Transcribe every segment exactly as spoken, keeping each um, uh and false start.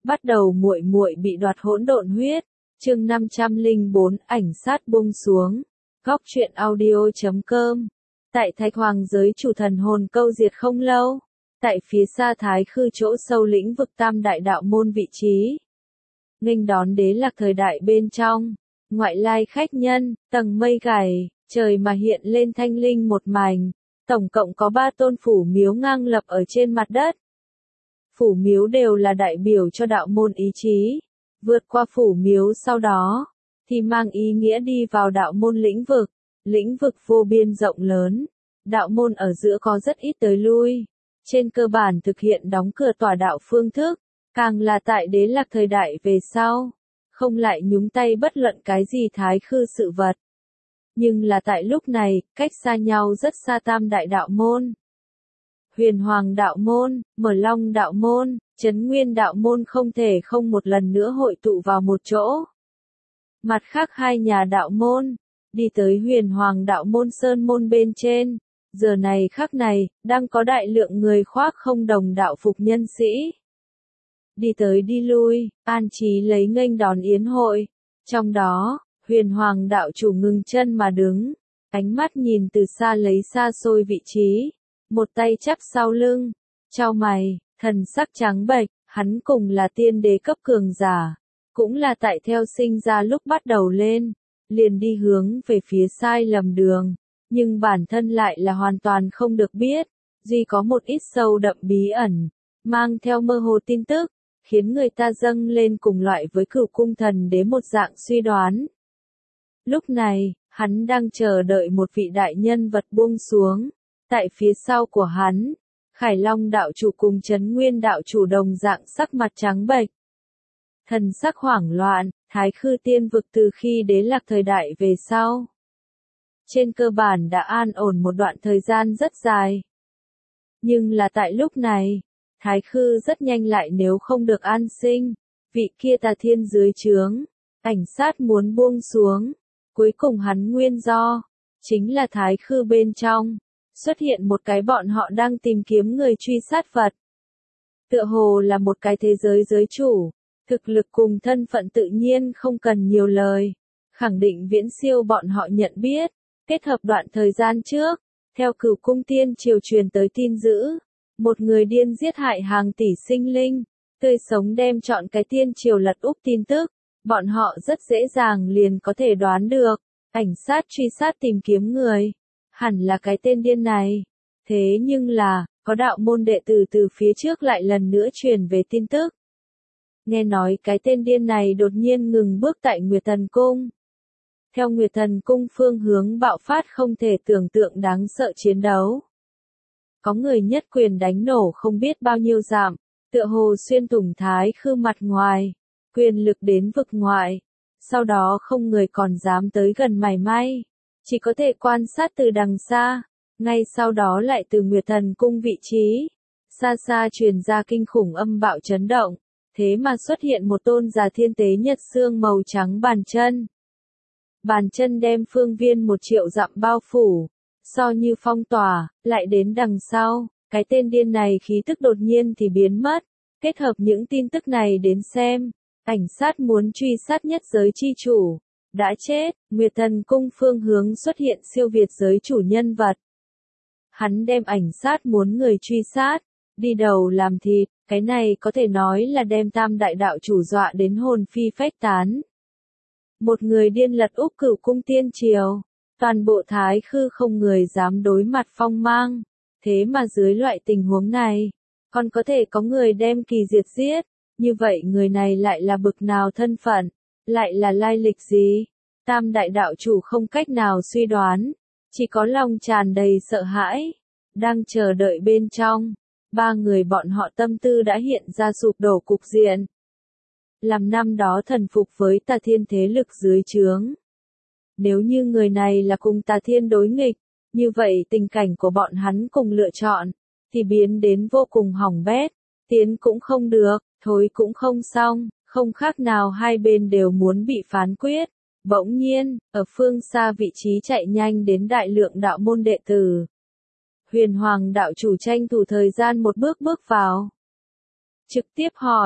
Bắt đầu muội muội bị đoạt hỗn độn huyết. Chương năm trăm lẻ bốn ảnh sát buông xuống. Góc truyện audio chấm com. Tại Thạch Hoàng giới chủ thần hồn câu diệt không lâu. Tại phía xa Thái Khư chỗ sâu lĩnh vực tam đại đạo môn vị trí. Nghênh đón đế lạc thời đại bên trong. Ngoại lai khách nhân, tầng mây gầy, trời mà hiện lên thanh linh một mảnh. Tổng cộng có ba tôn phủ miếu ngang lập ở trên mặt đất. Phủ miếu đều là đại biểu cho đạo môn ý chí. Vượt qua phủ miếu sau đó, thì mang ý nghĩa đi vào đạo môn lĩnh vực. Lĩnh vực vô biên rộng lớn. Đạo môn ở giữa có rất ít tới lui. Trên cơ bản thực hiện đóng cửa tòa đạo phương thức. Càng là tại đế lạc thời đại về sau. Không lại nhúng tay bất luận cái gì thái khư sự vật. Nhưng là tại lúc này, cách xa nhau rất xa tam đại đạo môn. Huyền Hoàng đạo môn, Mở Long đạo môn, Trấn Nguyên đạo môn không thể không một lần nữa hội tụ vào một chỗ. Mặt khác hai nhà đạo môn, đi tới Huyền Hoàng đạo môn sơn môn bên trên, giờ này khắc này, đang có đại lượng người khoác không đồng đạo phục nhân sĩ. Đi tới đi lui, an trí lấy nghênh đón yến hội. Trong đó, Huyền Hoàng đạo chủ ngừng chân mà đứng, ánh mắt nhìn từ xa lấy xa xôi vị trí. Một tay chắp sau lưng, chau mày, thần sắc trắng bệch, hắn cùng là tiên đế cấp cường giả, cũng là tại theo sinh ra lúc bắt đầu lên, liền đi hướng về phía sai lầm đường, nhưng bản thân lại là hoàn toàn không được biết, duy có một ít sâu đậm bí ẩn, mang theo mơ hồ tin tức, khiến người ta dâng lên cùng loại với Cửu cung thần đế một dạng suy đoán. Lúc này, hắn đang chờ đợi một vị đại nhân vật buông xuống. Tại phía sau của hắn, Khải Long đạo chủ cùng Trấn Nguyên đạo chủ đồng dạng sắc mặt trắng bệch. Thần sắc hoảng loạn, Thái Khư tiên vực từ khi đế lạc thời đại về sau. Trên cơ bản đã an ổn một đoạn thời gian rất dài. Nhưng là tại lúc này, Thái Khư rất nhanh lại nếu không được an sinh, vị kia tà thiên dưới trướng, ảnh sát muốn buông xuống, cuối cùng hắn nguyên do, chính là Thái Khư bên trong. Xuất hiện một cái bọn họ đang tìm kiếm người truy sát vật. Tựa hồ là một cái thế giới giới chủ, thực lực cùng thân phận tự nhiên không cần nhiều lời, khẳng định viễn siêu bọn họ nhận biết, kết hợp đoạn thời gian trước, theo Cửu cung tiên triều truyền tới tin dữ, một người điên giết hại hàng tỷ sinh linh, tươi sống đem chọn cái tiên triều lật úp tin tức, bọn họ rất dễ dàng liền có thể đoán được, ảnh sát truy sát tìm kiếm người. Hẳn là cái tên điên này. Thế nhưng là, có đạo môn đệ tử từ phía trước lại lần nữa truyền về tin tức. Nghe nói cái tên điên này đột nhiên ngừng bước tại Nguyệt Thần Cung. Theo Nguyệt Thần Cung phương hướng bạo phát không thể tưởng tượng đáng sợ chiến đấu. Có người nhất quyền đánh nổ không biết bao nhiêu giảm, tựa hồ xuyên thủng Thái Khư mặt ngoài, quyền lực đến vực ngoại. Sau đó không người còn dám tới gần mảy may. Chỉ có thể quan sát từ đằng xa, ngay sau đó lại từ Nguyệt Thần Cung vị trí, xa xa truyền ra kinh khủng âm bạo chấn động, thế mà xuất hiện một tôn già thiên tế nhật xương màu trắng bàn chân. Bàn chân đem phương viên một triệu dặm bao phủ, so như phong tỏa, lại đến đằng sau, cái tên điên này khí tức đột nhiên thì biến mất, kết hợp những tin tức này đến xem, ảnh sát muốn truy sát nhất giới chi chủ. Đã chết, Nguyệt Thần Cung phương hướng xuất hiện siêu việt giới chủ nhân vật. Hắn đem ảnh sát muốn người truy sát, đi đầu làm thịt, cái này có thể nói là đem tam đại đạo chủ dọa đến hồn phi phách tán. Một người điên lật úp Cửu cung tiên triều, toàn bộ Thái Khư không người dám đối mặt phong mang, thế mà dưới loại tình huống này, còn có thể có người đem kỳ diệt giết, như vậy người này lại là bực nào thân phận? Lại là lai lịch gì? Tam đại đạo chủ không cách nào suy đoán, chỉ có lòng tràn đầy sợ hãi, đang chờ đợi bên trong. Ba người bọn họ tâm tư đã hiện ra sụp đổ cục diện. Làm năm đó thần phục với tà thiên thế lực dưới trướng. Nếu như người này là cùng tà thiên đối nghịch, như vậy tình cảnh của bọn hắn cùng lựa chọn, thì biến đến vô cùng hỏng bét, tiến cũng không được, thối cũng không xong. Không khác nào hai bên đều muốn bị phán quyết. Bỗng nhiên, ở phương xa vị trí chạy nhanh đến đại lượng đạo môn đệ tử. Huyền Hoàng đạo chủ tranh thủ thời gian một bước bước vào. Trực tiếp hỏi,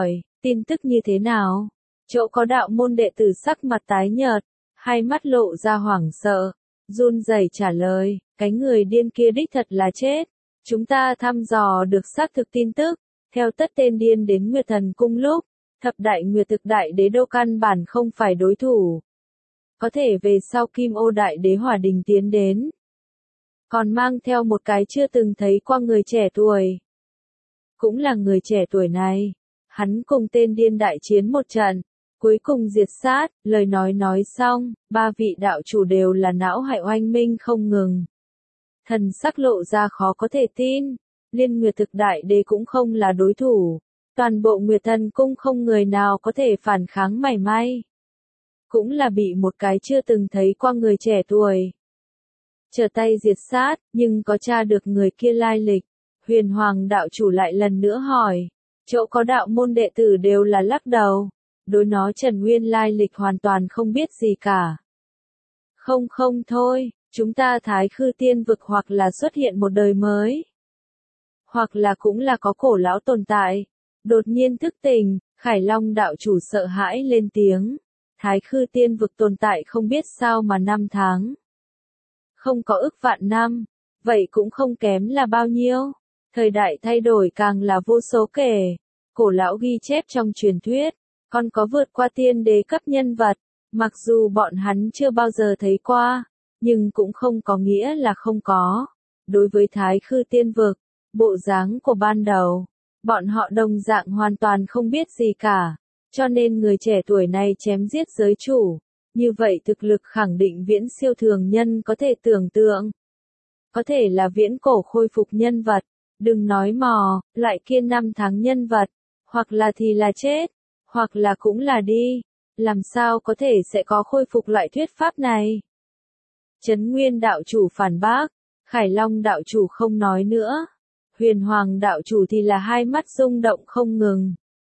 tin tức như thế nào? Chỗ có đạo môn đệ tử sắc mặt tái nhợt, hai mắt lộ ra hoảng sợ, run rẩy trả lời, cái người điên kia đích thật là chết. Chúng ta thăm dò được xác thực tin tức, theo tất tên điên đến Nguyệt Thần Cung lúc, thập đại Nguyệt thực đại đế đô căn bản không phải đối thủ. Có thể về sau Kim Ô đại đế Hỏa Đình tiến đến, còn mang theo một cái chưa từng thấy qua người trẻ tuổi. Cũng là người trẻ tuổi này, hắn cùng tên điên đại chiến một trận, cuối cùng diệt sát, lời nói nói xong, ba vị đạo chủ đều là não hại oanh minh không ngừng. Thần sắc lộ ra khó có thể tin, liên Nguyệt thực đại đế cũng không là đối thủ, toàn bộ Nguyệt Thần Cung không người nào có thể phản kháng mảy may. Cũng là bị một cái chưa từng thấy qua người trẻ tuổi trở tay diệt sát, nhưng có tra được người kia lai lịch. Huyền Hoàng đạo chủ lại lần nữa hỏi, chỗ có đạo môn đệ tử đều là lắc đầu, đối nó Trần Nguyên lai lịch hoàn toàn không biết gì cả. Không không thôi, chúng ta Thái Khư Tiên vực hoặc là xuất hiện một đời mới, hoặc là cũng là có cổ lão tồn tại. Đột nhiên thức tỉnh, Khải Long đạo chủ sợ hãi lên tiếng, Thái Khư Tiên vực tồn tại không biết sao mà năm tháng. Không có ức vạn năm, vậy cũng không kém là bao nhiêu. Thời đại thay đổi càng là vô số kể, cổ lão ghi chép trong truyền thuyết, còn có vượt qua tiên đế cấp nhân vật, mặc dù bọn hắn chưa bao giờ thấy qua, nhưng cũng không có nghĩa là không có. Đối với Thái Khư Tiên vực, bộ dáng của ban đầu, bọn họ đồng dạng hoàn toàn không biết gì cả, cho nên người trẻ tuổi này chém giết giới chủ, như vậy thực lực khẳng định viễn siêu thường nhân có thể tưởng tượng. Có thể là viễn cổ khôi phục nhân vật, đừng nói mò, lại kiên năm tháng nhân vật, hoặc là thì là chết, hoặc là cũng là đi, làm sao có thể sẽ có khôi phục loại thuyết pháp này. Trấn Nguyên đạo chủ phản bác, Khải Long đạo chủ không nói nữa, Huyền Hoàng đạo chủ thì là hai mắt rung động không ngừng.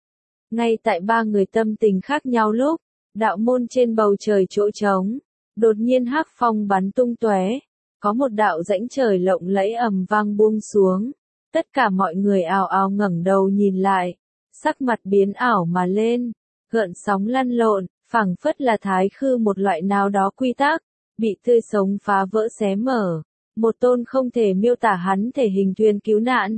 Ngay tại ba người tâm tình khác nhau lúc, đạo môn trên bầu trời chỗ trống, đột nhiên hắc phong bắn tung tóe, có một đạo rãnh trời lộng lẫy ầm vang buông xuống, tất cả mọi người ào ào ngẩng đầu nhìn lại, sắc mặt biến ảo mà lên, gợn sóng lăn lộn, phảng phất là thái khư một loại nào đó quy tắc, bị tươi sống phá vỡ xé mở, một tôn không thể miêu tả hắn thể hình thuyền cứu nạn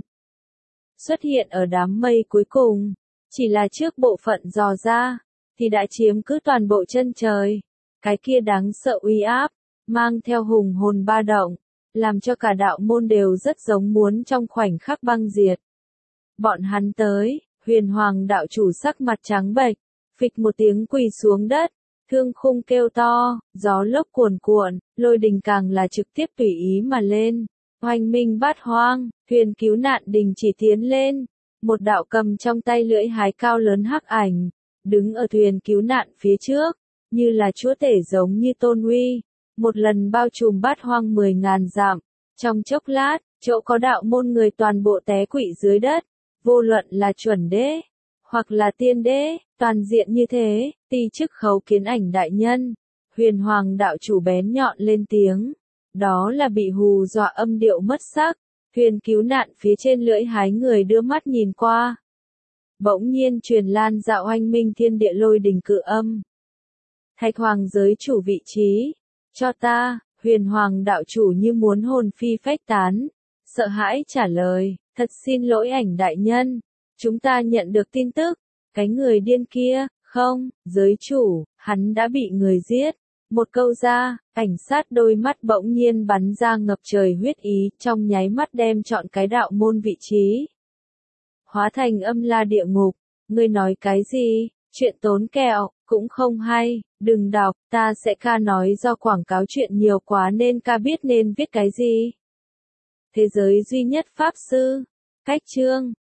xuất hiện ở đám mây cuối cùng, chỉ là trước bộ phận dò ra, thì đã chiếm cứ toàn bộ chân trời, cái kia đáng sợ uy áp, mang theo hùng hồn ba động, làm cho cả đạo môn đều rất giống muốn trong khoảnh khắc băng diệt. Bọn hắn tới, Huyền Hoàng đạo chủ sắc mặt trắng bệch, phịch một tiếng quỳ xuống đất, thương khung kêu to, gió lốc cuồn cuộn, lôi đình càng là trực tiếp tùy ý mà lên, hoành minh bát hoang, thuyền cứu nạn đình chỉ tiến lên, một đạo cầm trong tay lưỡi hái cao lớn hắc ảnh, đứng ở thuyền cứu nạn phía trước, như là chúa tể giống như tôn uy, một lần bao trùm bát hoang mười ngàn dặm, trong chốc lát, chỗ có đạo môn người toàn bộ té quỵ dưới đất, vô luận là chuẩn đế, hoặc là tiên đế, toàn diện như thế, ti chức khấu kiến ảnh đại nhân, Huyền Hoàng đạo chủ bén nhọn lên tiếng, đó là bị hù dọa âm điệu mất sắc, thuyền cứu nạn phía trên lưỡi hái người đưa mắt nhìn qua. Bỗng nhiên truyền lan dạo oanh minh thiên địa lôi đình cự âm. Thạch Hoàng giới chủ vị trí, cho ta, Huyền Hoàng đạo chủ như muốn hồn phi phách tán, sợ hãi trả lời, thật xin lỗi ảnh đại nhân, chúng ta nhận được tin tức, cái người điên kia, không, giới chủ, hắn đã bị người giết. Một câu ra, ảnh sát đôi mắt bỗng nhiên bắn ra ngập trời huyết ý, trong nháy mắt đem chọn cái đạo môn vị trí hóa thành âm la địa ngục. Ngươi nói cái gì? Chuyện tốn kẹo, cũng không hay, đừng đọc, ta sẽ ca nói do quảng cáo chuyện nhiều quá nên ca biết nên viết cái gì. Thế giới duy nhất pháp sư, cách chương.